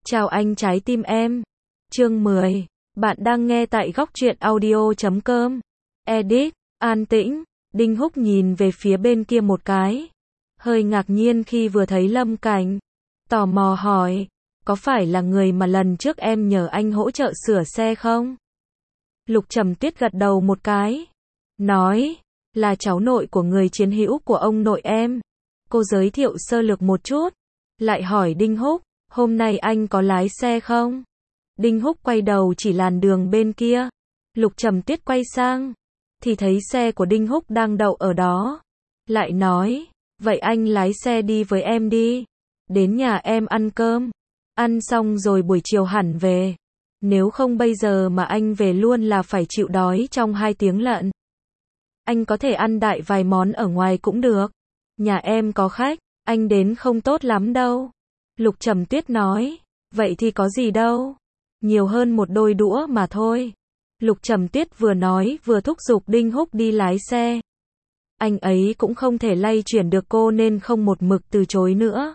Chào anh trái tim em. Chương 10. Bạn đang nghe tại góc truyện audio.com. Edit. An tĩnh. Đinh Húc nhìn về phía bên kia một cái. Hơi ngạc nhiên khi vừa thấy Lâm Cảnh. Tò mò hỏi. Có phải là người mà lần trước em nhờ anh hỗ trợ sửa xe không? Lục Trầm Tuyết gật đầu một cái. Nói. Là cháu nội của người chiến hữu của ông nội em. Cô giới thiệu sơ lược một chút. Lại hỏi Đinh Húc. Hôm nay anh có lái xe không? Đinh Húc quay đầu chỉ làn đường bên kia. Lục Trầm Tuyết quay sang. Thì thấy xe của Đinh Húc đang đậu ở đó. Lại nói. Vậy anh lái xe đi với em đi. Đến nhà em ăn cơm. Ăn xong rồi buổi chiều hẳn về. Nếu không bây giờ mà anh về luôn là phải chịu đói trong 2 tiếng lận. Anh có thể ăn đại vài món ở ngoài cũng được. Nhà em có khách, anh đến không tốt lắm đâu. Lục Trầm Tuyết nói. Vậy thì có gì đâu. Nhiều hơn một đôi đũa mà thôi. Lục Trầm Tuyết vừa nói vừa thúc giục Đinh Húc đi lái xe. Anh ấy cũng không thể lay chuyển được cô nên không một mực từ chối nữa.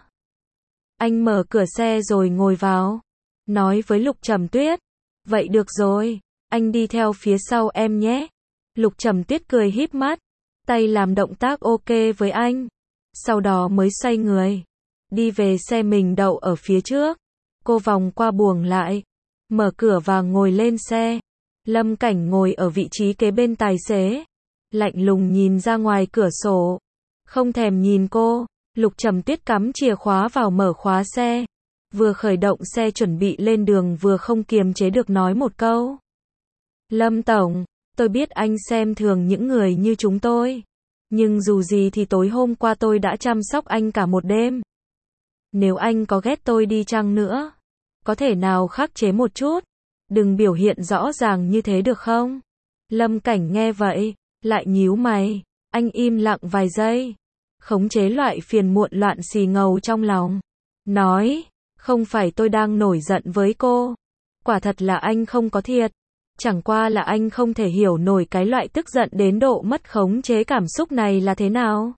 Anh mở cửa xe rồi ngồi vào. Nói với Lục Trầm Tuyết. Vậy được rồi, anh đi theo phía sau em nhé. Lục Trầm Tuyết cười híp mắt. Tay làm động tác ok với anh. Sau đó mới xoay người. Đi về xe mình đậu ở phía trước. Cô vòng qua buồng lại. Mở cửa và ngồi lên xe. Lâm Cảnh ngồi ở vị trí kế bên tài xế. Lạnh lùng nhìn ra ngoài cửa sổ. Không thèm nhìn cô. Lục Trầm Tuyết cắm chìa khóa vào mở khóa xe. Vừa khởi động xe chuẩn bị lên đường vừa không kiềm chế được nói một câu. Lâm Tổng, tôi biết anh xem thường những người như chúng tôi. Nhưng dù gì thì tối hôm qua tôi đã chăm sóc anh cả một đêm. Nếu anh có ghét tôi đi chăng nữa, có thể nào khắc chế một chút. Đừng biểu hiện rõ ràng như thế được không? Lâm Cảnh nghe vậy, lại nhíu mày. Anh im lặng vài giây. Khống chế loại phiền muộn loạn xì ngầu trong lòng. Nói, không phải tôi đang nổi giận với cô. Quả thật là anh không có thiệt. Chẳng qua là anh không thể hiểu nổi cái loại tức giận đến độ mất khống chế cảm xúc này là thế nào.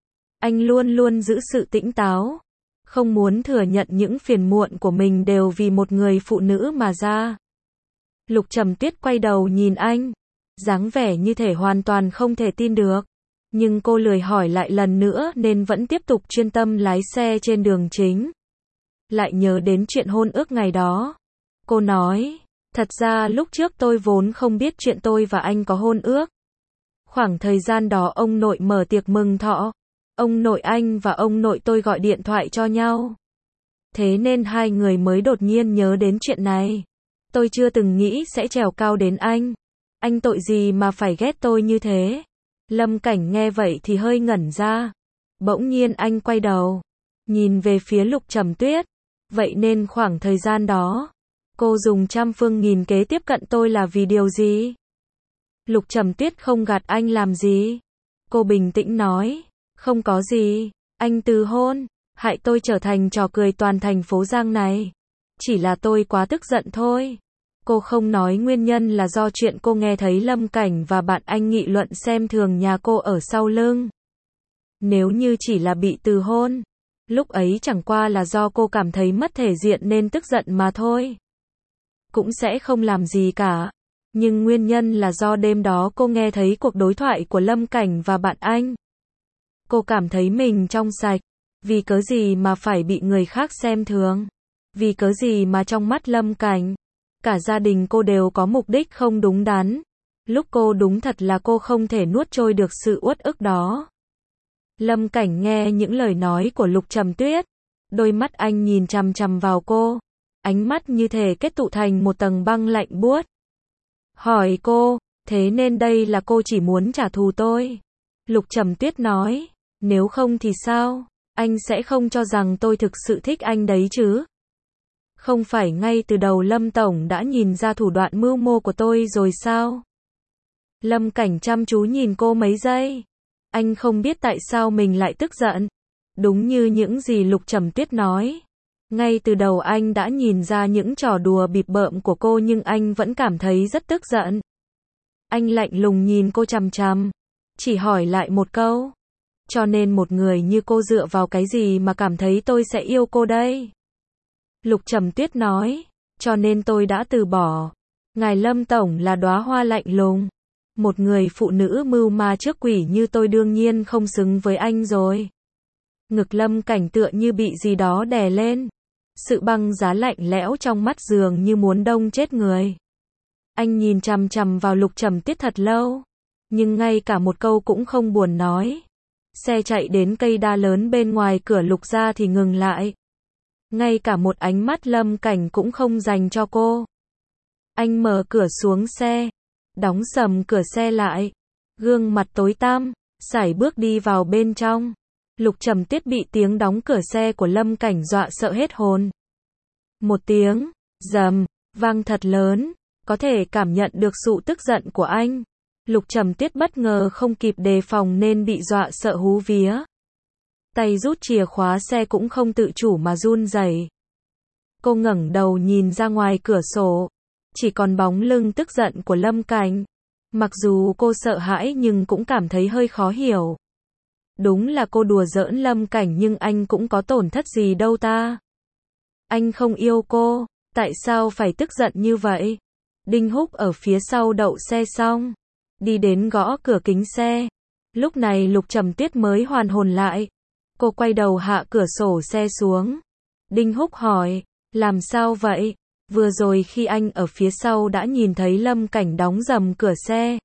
Anh luôn luôn giữ sự tỉnh táo. Không muốn thừa nhận những phiền muộn của mình đều vì một người phụ nữ mà ra. Lục Trầm Tuyết quay đầu nhìn anh. Dáng vẻ như thể hoàn toàn không thể tin được. Nhưng cô lười hỏi lại lần nữa nên vẫn tiếp tục chuyên tâm lái xe trên đường chính. Lại nhớ đến chuyện hôn ước ngày đó. Cô nói, thật ra lúc trước tôi vốn không biết chuyện tôi và anh có hôn ước. Khoảng thời gian đó ông nội mở tiệc mừng thọ. Ông nội anh và ông nội tôi gọi điện thoại cho nhau. Thế nên hai người mới đột nhiên nhớ đến chuyện này. Tôi chưa từng nghĩ sẽ trèo cao đến anh. Anh tội gì mà phải ghét tôi như thế? Lâm Cảnh nghe vậy thì hơi ngẩn ra. Bỗng nhiên anh quay đầu. Nhìn về phía Lục Trầm Tuyết. Vậy nên khoảng thời gian đó, cô dùng trăm phương nghìn kế tiếp cận tôi là vì điều gì? Lục Trầm Tuyết không gạt anh làm gì. Cô bình tĩnh nói. Không có gì. Anh từ hôn. Hại tôi trở thành trò cười toàn thành phố Giang này. Chỉ là tôi quá tức giận thôi. Cô không nói nguyên nhân là do chuyện cô nghe thấy Lâm Cảnh và bạn anh nghị luận xem thường nhà cô ở sau lưng. Nếu như chỉ là bị từ hôn, lúc ấy chẳng qua là do cô cảm thấy mất thể diện nên tức giận mà thôi. Cũng sẽ không làm gì cả. Nhưng nguyên nhân là do đêm đó cô nghe thấy cuộc đối thoại của Lâm Cảnh và bạn anh. Cô cảm thấy mình trong sạch. Vì cớ gì mà phải bị người khác xem thường? Vì cớ gì mà trong mắt Lâm Cảnh, cả gia đình cô đều có mục đích không đúng đắn. Lúc cô đúng thật là cô không thể nuốt trôi được sự uất ức đó. Lâm Cảnh nghe những lời nói của Lục Trầm Tuyết. Đôi mắt anh nhìn chằm chằm vào cô. Ánh mắt như thể kết tụ thành một tầng băng lạnh buốt. Hỏi cô, thế nên đây là cô chỉ muốn trả thù tôi? Lục Trầm Tuyết nói, nếu không thì sao? Anh sẽ không cho rằng tôi thực sự thích anh đấy chứ? Không phải ngay từ đầu Lâm Tổng đã nhìn ra thủ đoạn mưu mô của tôi rồi sao? Lâm Cảnh chăm chú nhìn cô mấy giây. Anh không biết tại sao mình lại tức giận. Đúng như những gì Lục Trầm Tuyết nói. Ngay từ đầu anh đã nhìn ra những trò đùa bịp bợm của cô nhưng anh vẫn cảm thấy rất tức giận. Anh lạnh lùng nhìn cô chằm chằm. Chỉ hỏi lại một câu. Cho nên một người như cô dựa vào cái gì mà cảm thấy tôi sẽ yêu cô đây? Lục Trầm Tuyết nói, cho nên tôi đã từ bỏ. Ngài Lâm Tổng là đóa hoa lạnh lùng. Một người phụ nữ mưu ma trước quỷ như tôi đương nhiên không xứng với anh rồi. Ngực Lâm Cảnh tựa như bị gì đó đè lên. Sự băng giá lạnh lẽo trong mắt dường như muốn đông chết người. Anh nhìn chằm chằm vào Lục Trầm Tuyết thật lâu, nhưng ngay cả một câu cũng không buồn nói. Xe chạy đến cây đa lớn bên ngoài cửa Lục gia thì ngừng lại. Ngay cả một ánh mắt Lâm Cảnh cũng không dành cho cô. Anh mở cửa xuống xe, đóng sầm cửa xe lại, gương mặt tối tăm, sải bước đi vào bên trong. Lục Trầm Tuyết bị tiếng đóng cửa xe của Lâm Cảnh dọa sợ hết hồn. Một tiếng rầm vang thật lớn, có thể cảm nhận được sự tức giận của anh. Lục Trầm Tuyết bất ngờ không kịp đề phòng nên bị dọa sợ hú vía. Tay rút chìa khóa xe cũng không tự chủ mà run rẩy. Cô ngẩng đầu nhìn ra ngoài cửa sổ, chỉ còn bóng lưng tức giận của Lâm Cảnh. Mặc dù cô sợ hãi nhưng cũng cảm thấy hơi khó hiểu. Đúng là cô đùa giỡn Lâm Cảnh nhưng anh cũng có tổn thất gì đâu ta. Anh không yêu cô, tại sao phải tức giận như vậy? Đinh Húc ở phía sau đậu xe xong, đi đến gõ cửa kính xe. Lúc này Lục Trầm Tuyết mới hoàn hồn lại. Cô quay đầu hạ cửa sổ xe xuống. Đinh Húc hỏi, làm sao vậy? Vừa rồi khi anh ở phía sau đã nhìn thấy Lâm Cảnh đóng rầm cửa xe.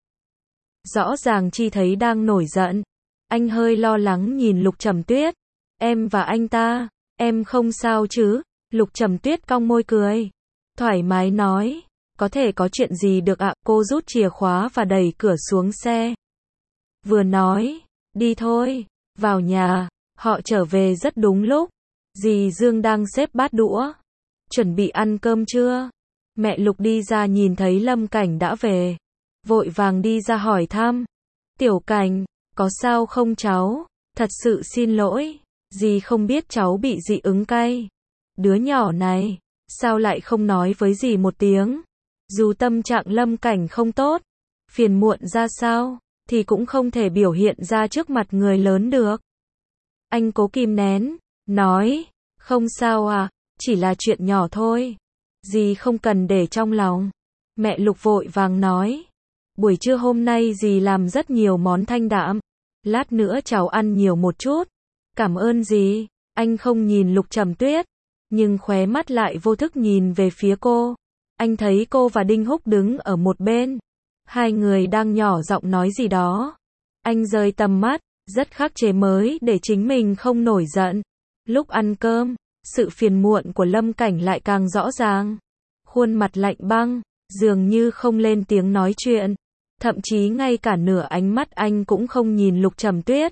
Rõ ràng chi thấy đang nổi giận. Anh hơi lo lắng nhìn Lục Trầm Tuyết. Em và anh ta, em không sao chứ? Lục Trầm Tuyết cong môi cười. Thoải mái nói, có thể có chuyện gì được ạ? Cô rút chìa khóa và đẩy cửa xuống xe. Vừa nói, đi thôi, vào nhà. Họ trở về rất đúng lúc. Dì Dương đang xếp bát đũa. Chuẩn bị ăn cơm chưa? Mẹ Lục đi ra nhìn thấy Lâm Cảnh đã về. Vội vàng đi ra hỏi thăm. Tiểu Cảnh, có sao không cháu? Thật sự xin lỗi. Dì không biết cháu bị dị ứng cay. Đứa nhỏ này, sao lại không nói với dì một tiếng? Dù tâm trạng Lâm Cảnh không tốt, phiền muộn ra sao, thì cũng không thể biểu hiện ra trước mặt người lớn được. Anh cố kìm nén, nói, không sao à, chỉ là chuyện nhỏ thôi. Dì không cần để trong lòng. Mẹ Lục vội vàng nói, buổi trưa hôm nay dì làm rất nhiều món thanh đạm. Lát nữa cháu ăn nhiều một chút. Cảm ơn dì. Anh không nhìn Lục Trầm Tuyết, nhưng khóe mắt lại vô thức nhìn về phía cô. Anh thấy cô và Đinh Húc đứng ở một bên. Hai người đang nhỏ giọng nói gì đó. Anh rời tầm mắt, rất khắc chế mới để chính mình không nổi giận. Lúc ăn cơm, sự phiền muộn của Lâm Cảnh lại càng rõ ràng. Khuôn mặt lạnh băng, dường như không lên tiếng nói chuyện. Thậm chí ngay cả nửa ánh mắt anh cũng không nhìn Lục Trầm Tuyết.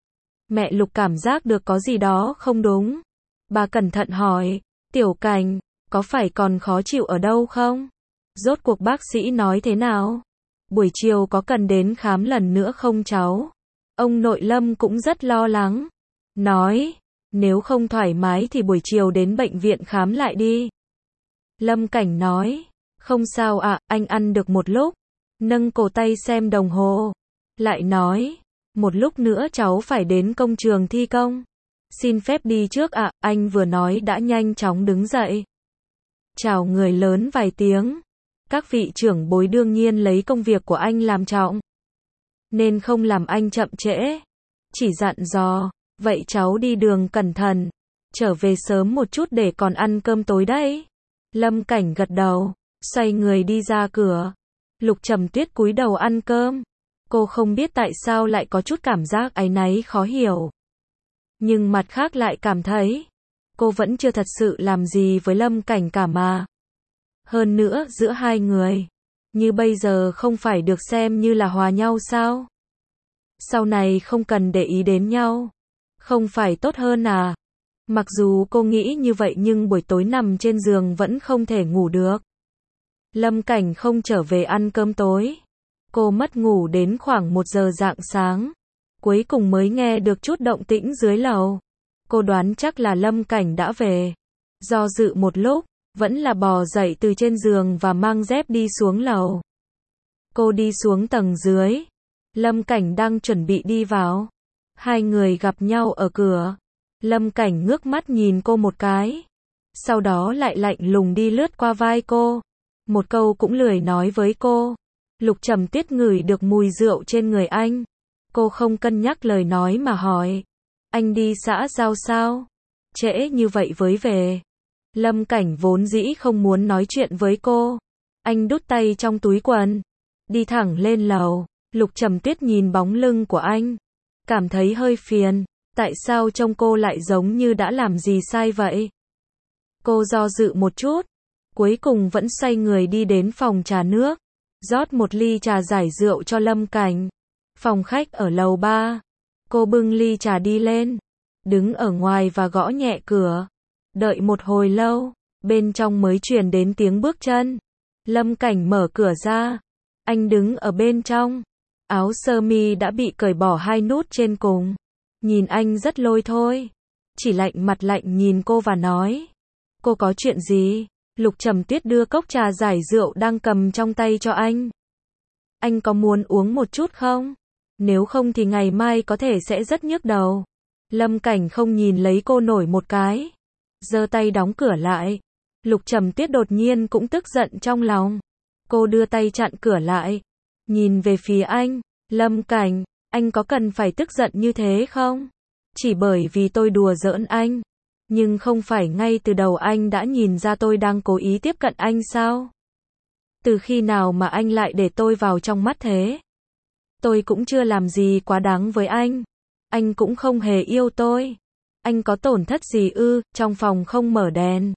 Mẹ Lục cảm giác được có gì đó không đúng. Bà cẩn thận hỏi, Tiểu Cảnh, có phải còn khó chịu ở đâu không? Rốt cuộc bác sĩ nói thế nào? Buổi chiều có cần đến khám lần nữa không cháu? Ông nội Lâm cũng rất lo lắng. Nói, nếu không thoải mái thì buổi chiều đến bệnh viện khám lại đi. Lâm Cảnh nói, không sao ạ, anh ăn được một lúc. Nâng cổ tay xem đồng hồ. Lại nói, một lúc nữa cháu phải đến công trường thi công. Xin phép đi trước ạ, anh vừa nói đã nhanh chóng đứng dậy. Chào người lớn vài tiếng. Các vị trưởng bối đương nhiên lấy công việc của anh làm trọng, nên không làm anh chậm trễ. Chỉ dặn dò, vậy cháu đi đường cẩn thận, trở về sớm một chút để còn ăn cơm tối đấy. Lâm Cảnh gật đầu, xoay người đi ra cửa. Lục Trầm Tuyết cúi đầu ăn cơm. Cô không biết tại sao lại có chút cảm giác áy náy khó hiểu. Nhưng mặt khác lại cảm thấy, cô vẫn chưa thật sự làm gì với Lâm Cảnh cả mà. Hơn nữa giữa hai người, như bây giờ không phải được xem như là hòa nhau sao? Sau này không cần để ý đến nhau, không phải tốt hơn à? Mặc dù cô nghĩ như vậy nhưng buổi tối nằm trên giường vẫn không thể ngủ được. Lâm Cảnh không trở về ăn cơm tối. Cô mất ngủ đến khoảng 1 giờ rạng sáng. Cuối cùng mới nghe được chút động tĩnh dưới lầu. Cô đoán chắc là Lâm Cảnh đã về. Do dự một lúc, vẫn là bò dậy từ trên giường và mang dép đi xuống lầu. Cô đi xuống tầng dưới. Lâm Cảnh đang chuẩn bị đi vào. Hai người gặp nhau ở cửa. Lâm Cảnh ngước mắt nhìn cô một cái. sau đó lại lạnh lùng đi lướt qua vai cô. Một câu cũng lười nói với cô. Lục Trầm Tuyết ngửi được mùi rượu trên người anh. Cô không cân nhắc lời nói mà hỏi. Anh đi xã giao sao? Trễ như vậy với về. Lâm Cảnh vốn dĩ không muốn nói chuyện với cô. Anh đút tay trong túi quần. Đi thẳng lên lầu. Lục Trầm Tuyết nhìn bóng lưng của anh. Cảm thấy hơi phiền. Tại sao trông cô lại giống như đã làm gì sai vậy? Cô do dự một chút. Cuối cùng vẫn xoay người đi đến phòng trà nước. Rót một ly trà giải rượu cho Lâm Cảnh. Phòng khách ở lầu 3. Cô bưng ly trà đi lên. Đứng ở ngoài và gõ nhẹ cửa. Đợi một hồi lâu. Bên trong mới truyền đến tiếng bước chân. Lâm Cảnh mở cửa ra. Anh đứng ở bên trong. Áo sơ mi đã bị cởi bỏ 2 nút trên cùng. Nhìn anh rất lôi thôi. Chỉ lạnh mặt lạnh nhìn cô và nói. Cô có chuyện gì? Lục Trầm Tuyết đưa cốc trà giải rượu đang cầm trong tay cho anh. Anh có muốn uống một chút không? Nếu không thì ngày mai có thể sẽ rất nhức đầu. Lâm Cảnh không nhìn lấy cô nổi một cái. Giơ tay đóng cửa lại. Lục Trầm Tuyết đột nhiên cũng tức giận trong lòng. Cô đưa tay chặn cửa lại. Nhìn về phía anh. Lâm Cảnh, anh có cần phải tức giận như thế không? Chỉ bởi vì tôi đùa giỡn anh. Nhưng không phải ngay từ đầu anh đã nhìn ra tôi đang cố ý tiếp cận anh sao? Từ khi nào mà anh lại để tôi vào trong mắt thế? Tôi cũng chưa làm gì quá đáng với anh. Anh cũng không hề yêu tôi. Anh có tổn thất gì ư? Trong phòng không mở đèn.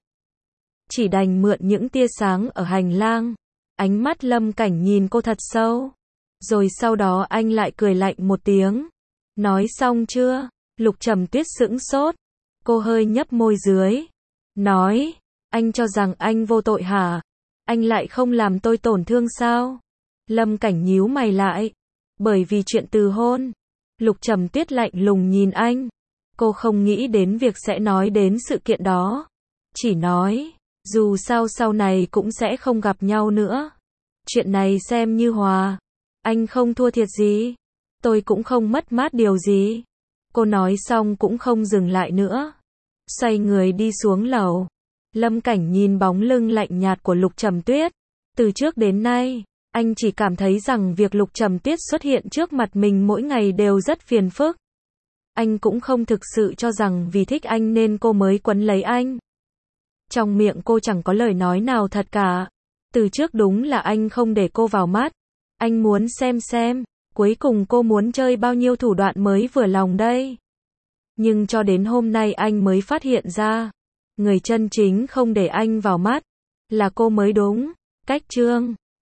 Chỉ đành mượn những tia sáng ở hành lang. Ánh mắt Lâm Cảnh nhìn cô thật sâu. Rồi sau đó anh lại cười lạnh một tiếng. Nói xong chưa? Lục Trầm Tuyết sững sốt. Cô hơi nhấp môi dưới. Nói, anh cho rằng anh vô tội hả? Anh lại không làm tôi tổn thương sao? Lâm Cảnh nhíu mày lại. Bởi vì chuyện từ hôn. Lục Trầm Tuyết lạnh lùng nhìn anh. Cô không nghĩ đến việc sẽ nói đến sự kiện đó. Chỉ nói, dù sao sau này cũng sẽ không gặp nhau nữa. Chuyện này xem như hòa. Anh không thua thiệt gì. Tôi cũng không mất mát điều gì. Cô nói xong cũng không dừng lại nữa. Xoay người đi xuống lầu. Lâm Cảnh nhìn bóng lưng lạnh nhạt của Lục Trầm Tuyết. Từ trước đến nay, anh chỉ cảm thấy rằng việc Lục Trầm Tuyết xuất hiện trước mặt mình mỗi ngày đều rất phiền phức. Anh cũng không thực sự cho rằng vì thích anh nên cô mới quấn lấy anh. Trong miệng cô chẳng có lời nói nào thật cả. Từ trước đúng là anh không để cô vào mắt. Anh muốn xem, cuối cùng cô muốn chơi bao nhiêu thủ đoạn mới vừa lòng đây. Nhưng cho đến hôm nay anh mới phát hiện ra, người chân chính không để anh vào mắt, là cô mới đúng. Cách chương